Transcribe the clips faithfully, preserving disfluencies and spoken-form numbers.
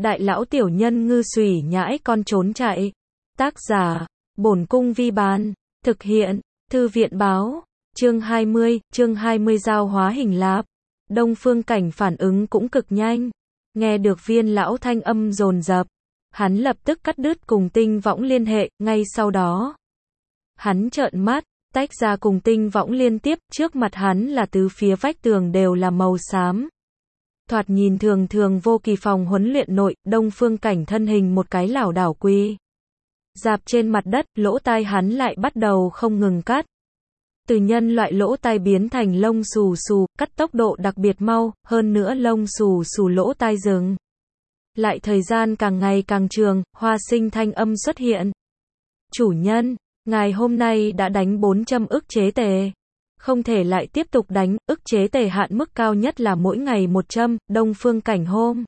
đại lão tiểu nhân ngư xùy nhãi con trốn chạy. Tác giả, Bổn Cung Vi Bán. Thực hiện, Thư viện Báo. Chương hai mươi, chương hai mươi giao hóa hình lạp. Đông Phương Cảnh phản ứng cũng cực nhanh. Nghe được Viên lão thanh âm dồn dập, hắn lập tức cắt đứt cùng Tinh Võng liên hệ, ngay sau đó. Hắn trợn mắt, tách ra cùng Tinh Võng liên tiếp, trước mặt hắn là tứ phía vách tường đều là màu xám. Thoạt nhìn thường thường vô kỳ phòng huấn luyện nội, Đông Phương Cảnh thân hình một cái lảo đảo quỳ dạp trên mặt đất, lỗ tai hắn lại bắt đầu không ngừng cắt. Từ nhân loại lỗ tai biến thành lông xù xù, cắt tốc độ đặc biệt mau, hơn nữa lông xù xù lỗ tai dừng. Lại thời gian càng ngày càng trường, Hoa Sinh thanh âm xuất hiện. Chủ nhân, ngài hôm nay đã đánh bốn trăm ức chế tề. Không thể lại tiếp tục đánh, ức chế tề hạn mức cao nhất là mỗi ngày một trăm, Đông Phương Cảnh hôm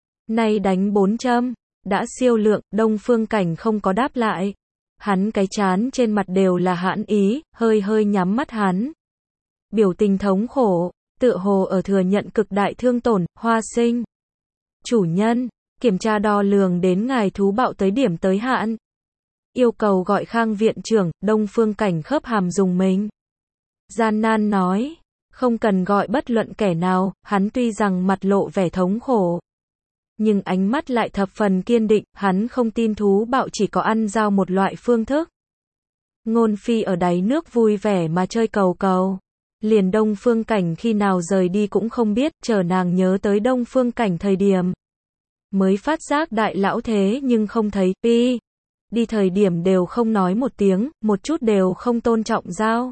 nay đánh bốn trăm, đã siêu lượng, Đông Phương Cảnh không có đáp lại. Hắn cái chán trên mặt đều là hãn ý, hơi hơi nhắm mắt hắn. Biểu tình thống khổ, tựa hồ ở thừa nhận cực đại thương tổn. Hoa Sinh. Chủ nhân, kiểm tra đo lường đến ngài thú bạo tới điểm tới hạn. Yêu cầu gọi Khang viện trưởng. Đông Phương Cảnh khớp hàm dùng mình. Gian nan nói, không cần gọi bất luận kẻ nào. Hắn tuy rằng mặt lộ vẻ thống khổ, nhưng ánh mắt lại thập phần kiên định, hắn không tin thú bạo chỉ có ăn dao một loại phương thức. Ngôn Phi ở đáy nước vui vẻ mà chơi cầu cầu. Liền Đông Phương Cảnh khi nào rời đi cũng không biết, chờ nàng nhớ tới Đông Phương Cảnh thời điểm. Mới phát giác đại lão thế nhưng không thấy, pi. Đi thời điểm đều không nói một tiếng, một chút đều không tôn trọng dao.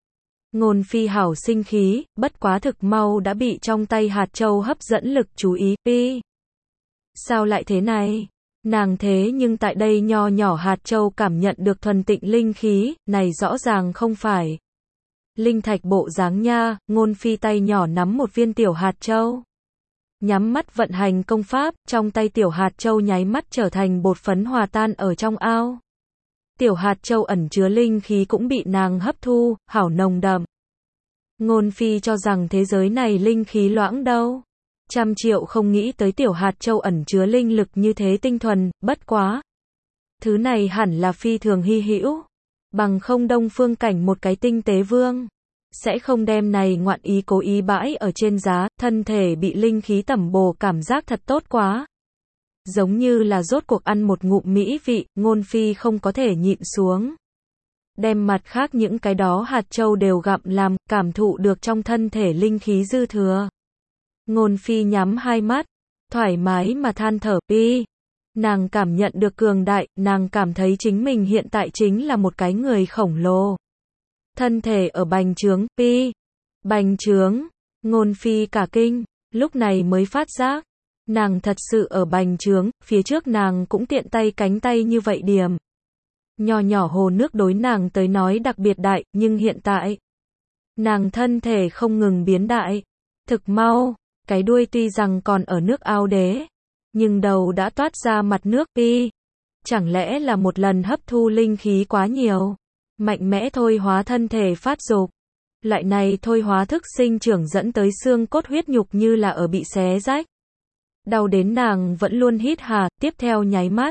Ngôn Phi hảo sinh khí, bất quá thực mau đã bị trong tay hạt châu hấp dẫn lực chú ý, pi. Sao lại thế này? Nàng thế nhưng tại đây nho nhỏ hạt châu cảm nhận được thuần tịnh linh khí, này rõ ràng không phải linh thạch bộ dáng nha. Ngôn Phi tay nhỏ nắm một viên tiểu hạt châu, nhắm mắt vận hành công pháp, trong tay tiểu hạt châu nháy mắt trở thành bột phấn hòa tan ở trong ao. Tiểu hạt châu ẩn chứa linh khí cũng bị nàng hấp thu, hảo nồng đậm. Ngôn Phi cho rằng thế giới này linh khí loãng đâu. Trăm triệu không nghĩ tới tiểu hạt châu ẩn chứa linh lực như thế tinh thuần, bất quá. Thứ này hẳn là phi thường hy hữu. Bằng không Đông Phương Cảnh một cái tinh tế vương sẽ không đem này ngoạn ý cố ý bãi ở trên giá, thân thể bị linh khí tẩm bổ cảm giác thật tốt quá. Giống như là rốt cuộc ăn một ngụm mỹ vị, Ngôn Phi không có thể nhịn xuống. Đem mặt khác những cái đó hạt châu đều gặm làm, cảm thụ được trong thân thể linh khí dư thừa. Ngôn Phi nhắm hai mắt, thoải mái mà than thở, pi. Nàng cảm nhận được cường đại, nàng cảm thấy chính mình hiện tại chính là một cái người khổng lồ. Thân thể ở bành trướng, pi. Bành trướng, Ngôn Phi cả kinh, lúc này mới phát giác. Nàng thật sự ở bành trướng, phía trước nàng cũng tiện tay cánh tay như vậy điểm. Nhỏ nhỏ hồ nước đối nàng tới nói đặc biệt đại, nhưng hiện tại, nàng thân thể không ngừng biến đại. Thực mau. Cái đuôi tuy rằng còn ở nước ao đế, nhưng đầu đã toát ra mặt nước, pi. Chẳng lẽ là một lần hấp thu linh khí quá nhiều, mạnh mẽ thôi hóa thân thể phát dục. Loại này thôi hóa thức sinh trưởng dẫn tới xương cốt huyết nhục như là ở bị xé rách. Đau đến nàng vẫn luôn hít hà, tiếp theo nháy mắt.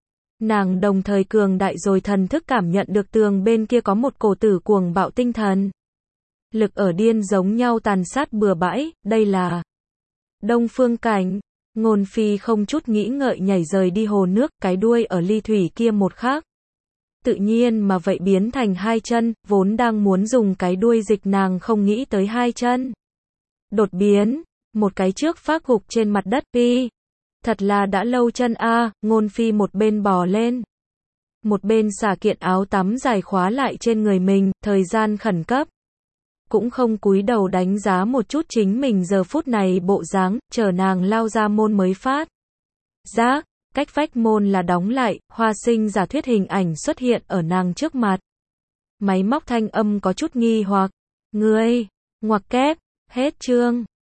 Nàng đồng thời cường đại rồi thần thức cảm nhận được tường bên kia có một cổ tử cuồng bạo tinh thần. Lực ở điên giống nhau tàn sát bừa bãi, đây là Đông Phương Cảnh. Ngôn Phi không chút nghĩ ngợi nhảy rời đi hồ nước, cái đuôi ở ly thủy kia một khắc. Tự nhiên mà vậy biến thành hai chân, vốn đang muốn dùng cái đuôi dịch nàng không nghĩ tới hai chân. Đột biến, một cái trước phác gục trên mặt đất, pi. Thật là đã lâu chân a. Ngôn Phi một bên bò lên, một bên xả kiện áo tắm dài khóa lại trên người mình, thời gian khẩn cấp. Cũng không cúi đầu đánh giá một chút chính mình giờ phút này bộ dáng, chờ nàng lao ra môn mới phát giác, cách vách môn là đóng lại, Hoa Sinh giả thuyết hình ảnh xuất hiện ở nàng trước mặt. Máy móc thanh âm có chút nghi hoặc, ngươi, ngoặc kép, hết chương.